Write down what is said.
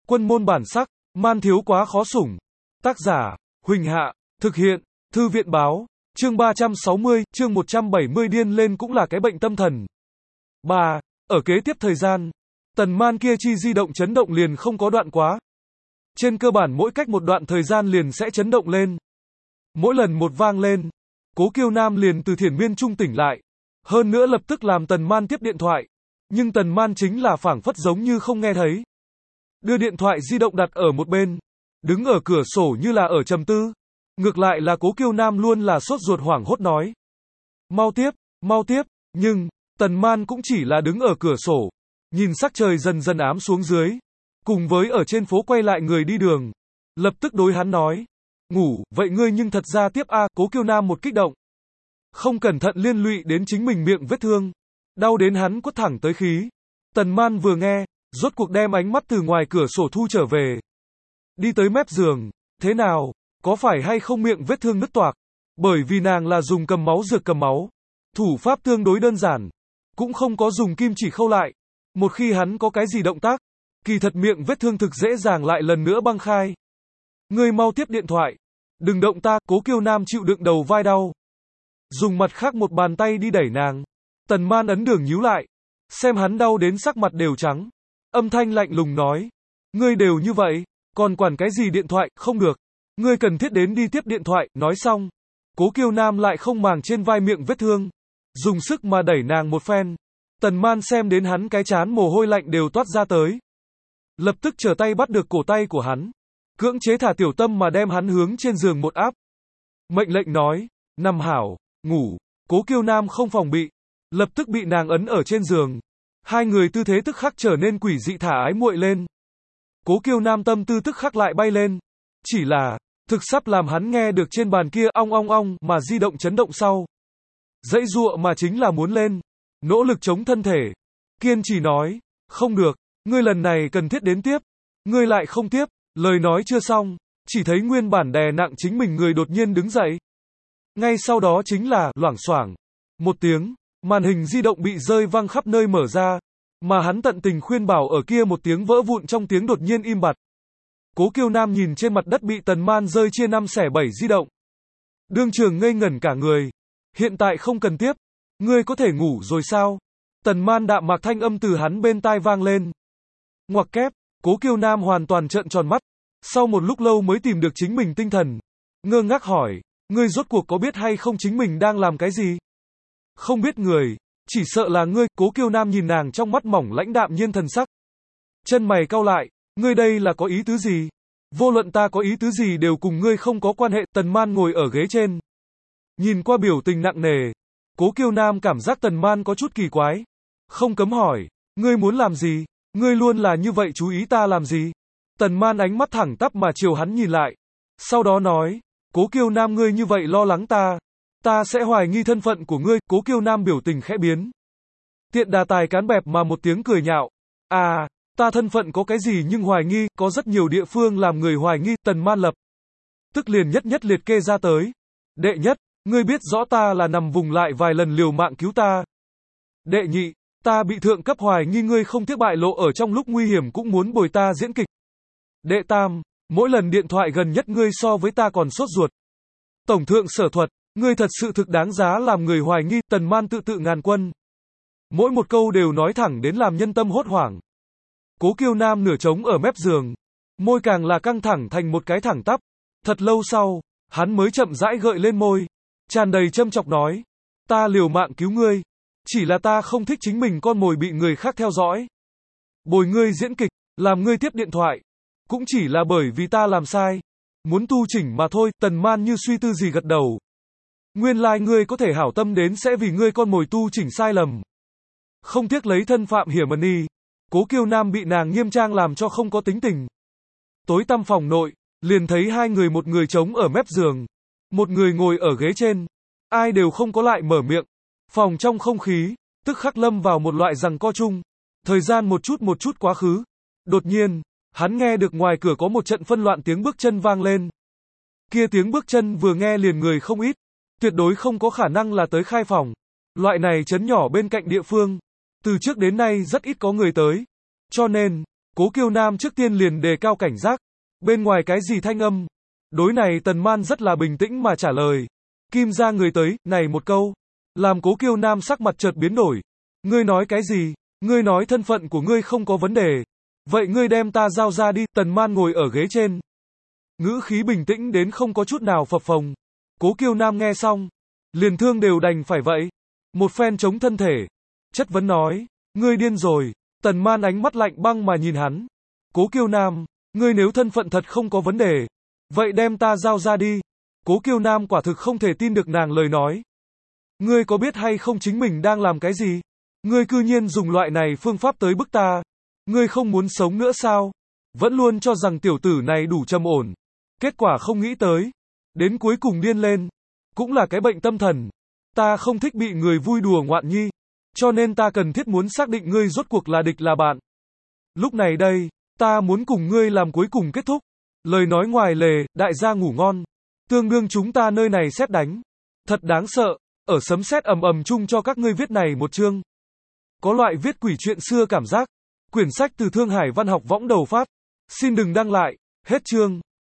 Quân môn bản sắc, man thiếu quá khó sủng. Tác giả, Huỳnh Hạ, thực hiện, Thư viện báo, chương 360, chương 170 điên lên cũng là cái bệnh tâm thần. 3. Ở kế tiếp thời gian, Tần Man kia chi di động chấn động liền không có đoạn quá. Trên cơ bản mỗi cách một đoạn thời gian liền sẽ chấn động lên. Mỗi lần một vang lên, Cố Kiêu Nam liền từ thiền miên trung tỉnh lại. Hơn nữa lập tức làm Tần Man tiếp điện thoại. Nhưng Tần Man chính là phảng phất giống như không nghe thấy. Đưa điện thoại di động đặt ở một bên. Đứng ở cửa sổ như là ở trầm tư. Ngược lại là Cố Kiêu Nam luôn là sốt ruột hoảng hốt nói. Mau tiếp, mau tiếp. Nhưng, Tần Man cũng chỉ là đứng ở cửa sổ. Nhìn sắc trời dần dần ám xuống dưới. Cùng với ở trên phố quay lại người đi đường. Lập tức đối hắn nói. Ngủ, vậy ngươi nhưng thật ra tiếp a. Cố Kiêu Nam một kích động. Không cẩn thận liên lụy đến chính mình miệng vết thương. Đau đến hắn quất thẳng tới khí. Tần Man vừa nghe, rốt cuộc đem ánh mắt từ ngoài cửa sổ thu trở về. Đi tới mép giường, thế nào, có phải hay không miệng vết thương nứt toạc? Bởi vì nàng là dùng cầm máu dược cầm máu. Thủ pháp tương đối đơn giản. Cũng không có dùng kim chỉ khâu lại. Một khi hắn có cái gì động tác, kỳ thật miệng vết thương thực dễ dàng lại lần nữa băng khai. Ngươi mau tiếp điện thoại. Đừng động ta. Cố Kiêu Nam chịu đựng đầu vai đau. Dùng mặt khác một bàn tay đi đẩy nàng. Tần Man ấn đường nhíu lại. Xem hắn đau đến sắc mặt đều trắng. Âm thanh lạnh lùng nói. Ngươi đều như vậy, còn quản cái gì điện thoại, không được. Ngươi cần thiết đến đi tiếp điện thoại, nói xong. Cố Kiêu Nam lại không màng trên vai miệng vết thương. Dùng sức mà đẩy nàng một phen. Tần Man xem đến hắn cái chán mồ hôi lạnh đều toát ra tới. Lập tức trở tay bắt được cổ tay của hắn. Cưỡng chế thả tiểu tâm mà đem hắn hướng trên giường một áp. Mệnh lệnh nói, nằm hảo, ngủ. Cố Kiêu Nam không phòng bị. Lập tức bị nàng ấn ở trên giường. Hai người tư thế tức khắc trở nên quỷ dị thả ái muội lên. Cố Kiêu Nam tâm tư tức khắc lại bay lên. Chỉ là, thực sắp làm hắn nghe được trên bàn kia ong ong ong mà di động chấn động sau. Dãy giụa mà chính là muốn lên. Nỗ lực chống thân thể. Kiên trì nói, không được, ngươi lần này cần thiết đến tiếp. Ngươi lại không tiếp, lời nói chưa xong, chỉ thấy nguyên bản đè nặng chính mình người đột nhiên đứng dậy. Ngay sau đó chính là, loảng xoảng. Một tiếng, màn hình di động bị rơi văng khắp nơi mở ra. Mà hắn tận tình khuyên bảo ở kia một tiếng vỡ vụn trong tiếng đột nhiên im bặt. Cố Kiêu Nam nhìn trên mặt đất bị Tần Man rơi chia 5 xẻ 7 di động. Đương trường ngây ngẩn cả người. Hiện tại không cần tiếp. Ngươi có thể ngủ rồi sao? Tần Man đạm mạc thanh âm từ hắn bên tai vang lên. Ngoặc kép, Cố Kiêu Nam hoàn toàn trợn tròn mắt. Sau một lúc lâu mới tìm được chính mình tinh thần. Ngơ ngác hỏi, ngươi rốt cuộc có biết hay không chính mình đang làm cái gì? Không biết người, chỉ sợ là ngươi. Cố Kiêu Nam nhìn nàng trong mắt mỏng lãnh đạm nhiên thần sắc. Chân mày cau lại, ngươi đây là có ý tứ gì? Vô luận ta có ý tứ gì đều cùng ngươi không có quan hệ. Tần Man ngồi ở ghế trên. Nhìn qua biểu tình nặng nề. Cố Kiêu Nam cảm giác Tần Man có chút kỳ quái. Không cấm hỏi, ngươi muốn làm gì? Ngươi luôn là như vậy chú ý ta làm gì? Tần Man ánh mắt thẳng tắp mà chiều hắn nhìn lại. Sau đó nói, Cố Kiêu Nam ngươi như vậy lo lắng ta sẽ hoài nghi thân phận của ngươi. Cố Kiêu Nam biểu tình khẽ biến. Tiện đà tài cán bẹp mà một tiếng cười nhạo. À, ta thân phận có cái gì nhưng hoài nghi, có rất nhiều địa phương làm người hoài nghi. Tần Man lập tức liền nhất liệt kê ra tới. Đệ nhất, ngươi biết rõ ta là nằm vùng lại vài lần liều mạng cứu ta. Đệ nhị, ta bị thượng cấp hoài nghi ngươi không tiếc bại lộ ở trong lúc nguy hiểm cũng muốn bồi ta diễn kịch. Đệ tam, mỗi lần điện thoại gần nhất ngươi so với ta còn sốt ruột. Tổng thượng sở thuật, ngươi thật sự thực đáng giá làm người hoài nghi. Tần Man tự ngàn quân. Mỗi một câu đều nói thẳng đến làm nhân tâm hốt hoảng. Cố Kiêu Nam nửa trống ở mép giường. Môi càng là căng thẳng thành một cái thẳng tắp. Thật lâu sau, hắn mới chậm rãi gợi lên môi. Tràn đầy châm chọc nói. Ta liều mạng cứu ngươi. Chỉ là ta không thích chính mình con mồi bị người khác theo dõi. Bồi ngươi diễn kịch, làm ngươi tiếp điện thoại. Cũng chỉ là bởi vì ta làm sai. Muốn tu chỉnh mà thôi. Tần Man như suy tư gì gật đầu. Nguyên lai ngươi có thể hảo tâm đến sẽ vì ngươi con mồi tu chỉnh sai lầm. Không tiếc lấy thân phạm hiểm ân. Cố Kiêu Nam bị nàng nghiêm trang làm cho không có tính tình. Tối tăm phòng nội, liền thấy hai người, một người trống ở mép giường, một người ngồi ở ghế trên. Ai đều không có lại mở miệng. Phòng trong không khí, tức khắc lâm vào một loại giằng co chung. Thời gian một chút quá khứ. Đột nhiên, hắn nghe được ngoài cửa có một trận phân loạn tiếng bước chân vang lên. Kia tiếng bước chân vừa nghe liền người không ít. Tuyệt đối không có khả năng là tới khai phòng. Loại này trấn nhỏ bên cạnh địa phương. Từ trước đến nay rất ít có người tới. Cho nên, Cố Kiêu Nam trước tiên liền đề cao cảnh giác. Bên ngoài cái gì thanh âm? Đối này Tần Man rất là bình tĩnh mà trả lời. Kim gia người tới, này một câu. Làm Cố Kiêu Nam sắc mặt chợt biến đổi. Ngươi nói cái gì? Ngươi nói thân phận của ngươi không có vấn đề. Vậy ngươi đem ta giao ra đi. Tần Man ngồi ở ghế trên. Ngữ khí bình tĩnh đến không có chút nào phập phồng. Cố Kiêu Nam nghe xong. Liền thương đều đành phải vậy. Một phen chống thân thể. Chất vấn nói. Ngươi điên rồi. Tần Man ánh mắt lạnh băng mà nhìn hắn. Cố Kiêu Nam. Ngươi nếu thân phận thật không có vấn đề. Vậy đem ta giao ra đi. Cố Kiêu Nam quả thực không thể tin được nàng lời nói. Ngươi có biết hay không chính mình đang làm cái gì? Ngươi cư nhiên dùng loại này phương pháp tới bức ta. Ngươi không muốn sống nữa sao? Vẫn luôn cho rằng tiểu tử này đủ trầm ổn. Kết quả không nghĩ tới. Đến cuối cùng điên lên. Cũng là cái bệnh tâm thần. Ta không thích bị người vui đùa ngoạn nhi. Cho nên ta cần thiết muốn xác định ngươi rốt cuộc là địch là bạn. Lúc này đây, ta muốn cùng ngươi làm cuối cùng kết thúc. Lời nói ngoài lề, đại gia ngủ ngon. Tương đương chúng ta nơi này sét đánh. Thật đáng sợ. Ở sấm sét ầm ầm chung cho các ngươi viết này một chương. Có loại viết quỷ chuyện xưa cảm giác. Quyển sách từ Thương Hải Văn học võng đầu phát. Xin đừng đăng lại. Hết chương.